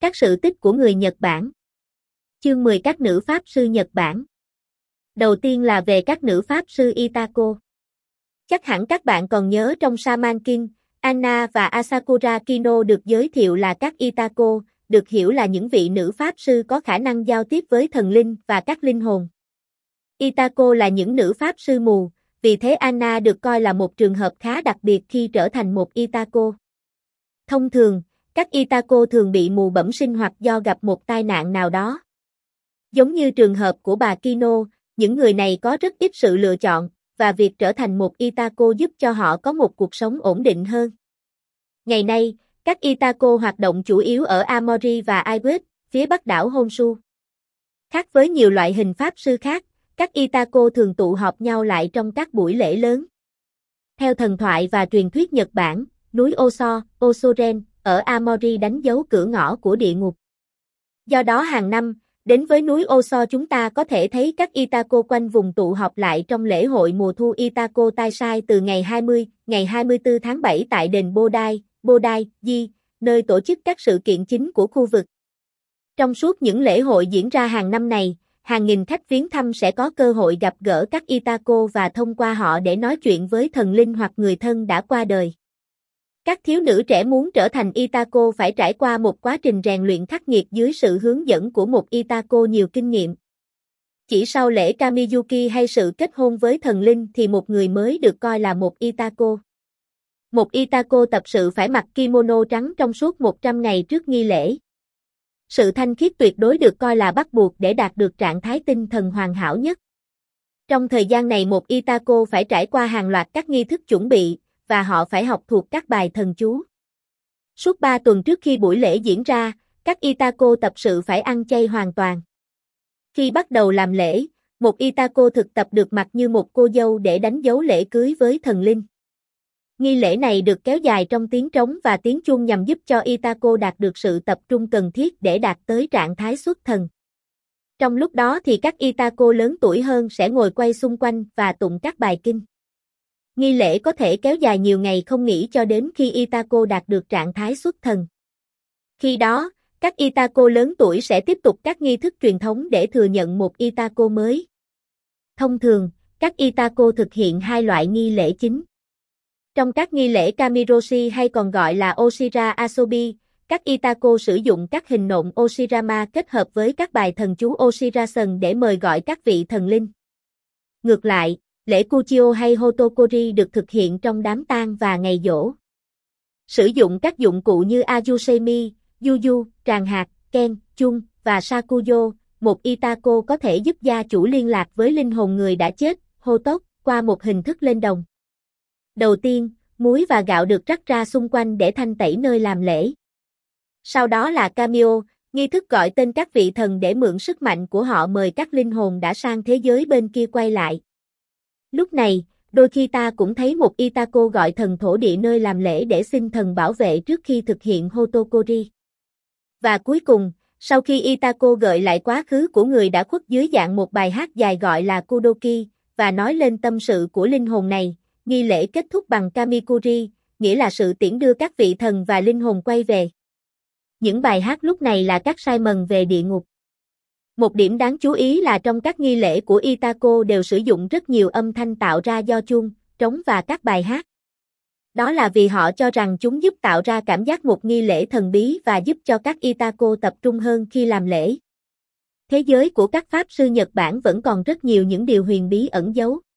Các sự tích của người Nhật Bản. Chương 10 Các nữ pháp sư Nhật Bản. Đầu tiên là về các nữ pháp sư Itako. Chắc hẳn các bạn còn nhớ trong Shaman King, Anna và Asakura Kino được giới thiệu là các Itako, được hiểu là những vị nữ pháp sư có khả năng giao tiếp với thần linh và các linh hồn. Itako là những nữ pháp sư mù, vì thế Anna được coi là một trường hợp khá đặc biệt khi trở thành một Itako. Thông thường, các Itako thường bị mù bẩm sinh hoặc do gặp một tai nạn nào đó. Giống như trường hợp của bà Kino, những người này có rất ít sự lựa chọn, và việc trở thành một Itako giúp cho họ có một cuộc sống ổn định hơn. Ngày nay, các Itako hoạt động chủ yếu ở Aomori và Iwate, phía bắc đảo Honshu. Khác với nhiều loại hình pháp sư khác, các Itako thường tụ họp nhau lại trong các buổi lễ lớn. Theo thần thoại và truyền thuyết Nhật Bản, núi Oso, Osoren, ở Aomori đánh dấu cửa ngõ của địa ngục. Do đó hàng năm, đến với núi Oso chúng ta có thể thấy các Itako quanh vùng tụ họp lại trong lễ hội mùa thu Itako Taisai từ ngày 20, ngày 24 tháng 7 tại đền Bodai-ji, nơi tổ chức các sự kiện chính của khu vực. Trong suốt những lễ hội diễn ra hàng năm này, hàng nghìn khách viếng thăm sẽ có cơ hội gặp gỡ các Itako và thông qua họ để nói chuyện với thần linh hoặc người thân đã qua đời. Các thiếu nữ trẻ muốn trở thành Itako phải trải qua một quá trình rèn luyện khắc nghiệt dưới sự hướng dẫn của một Itako nhiều kinh nghiệm. Chỉ sau lễ Kamiyuki hay sự kết hôn với thần linh thì một người mới được coi là một Itako. Một Itako tập sự phải mặc kimono trắng trong suốt 100 ngày trước nghi lễ. Sự thanh khiết tuyệt đối được coi là bắt buộc để đạt được trạng thái tinh thần hoàn hảo nhất. Trong thời gian này một Itako phải trải qua hàng loạt các nghi thức chuẩn bị, và họ phải học thuộc các bài thần chú. Suốt 3 tuần trước khi buổi lễ diễn ra, các Itako tập sự phải ăn chay hoàn toàn. Khi bắt đầu làm lễ, một Itako thực tập được mặc như một cô dâu để đánh dấu lễ cưới với thần linh. Nghi lễ này được kéo dài trong tiếng trống và tiếng chuông nhằm giúp cho Itako đạt được sự tập trung cần thiết để đạt tới trạng thái xuất thần. Trong lúc đó thì các Itako lớn tuổi hơn sẽ ngồi quay xung quanh và tụng các bài kinh. Nghi lễ có thể kéo dài nhiều ngày không nghỉ cho đến khi Itako đạt được trạng thái xuất thần. Khi đó, các Itako lớn tuổi sẽ tiếp tục các nghi thức truyền thống để thừa nhận một Itako mới. Thông thường, các Itako thực hiện hai loại nghi lễ chính. Trong các nghi lễ Kamiroshi hay còn gọi là Oshira Asobi, các Itako sử dụng các hình nộm Oshirama kết hợp với các bài thần chú Oshirasan để mời gọi các vị thần linh. Ngược lại, lễ Kuchio hay Hotokori được thực hiện trong đám tang và ngày giỗ. Sử dụng các dụng cụ như Ayusemi, Yuyu, tràng hạt, Ken, Chung và Sakuyo, một Itako có thể giúp gia chủ liên lạc với linh hồn người đã chết, Hotok, qua một hình thức lên đồng. Đầu tiên, muối và gạo được rắc ra xung quanh để thanh tẩy nơi làm lễ. Sau đó là Kamio, nghi thức gọi tên các vị thần để mượn sức mạnh của họ mời các linh hồn đã sang thế giới bên kia quay lại. Lúc này, đôi khi ta cũng thấy một Itako gọi thần thổ địa nơi làm lễ để xin thần bảo vệ trước khi thực hiện Hotokori. Và cuối cùng, sau khi Itako gợi lại quá khứ của người đã khuất dưới dạng một bài hát dài gọi là Kudoki, và nói lên tâm sự của linh hồn này, nghi lễ kết thúc bằng Kamikuri, nghĩa là sự tiễn đưa các vị thần và linh hồn quay về. Những bài hát lúc này là các sai mần về địa ngục. Một điểm đáng chú ý là trong các nghi lễ của Itako đều sử dụng rất nhiều âm thanh tạo ra do chuông, trống và các bài hát. Đó là vì họ cho rằng chúng giúp tạo ra cảm giác một nghi lễ thần bí và giúp cho các Itako tập trung hơn khi làm lễ. Thế giới của các pháp sư Nhật Bản vẫn còn rất nhiều những điều huyền bí ẩn giấu.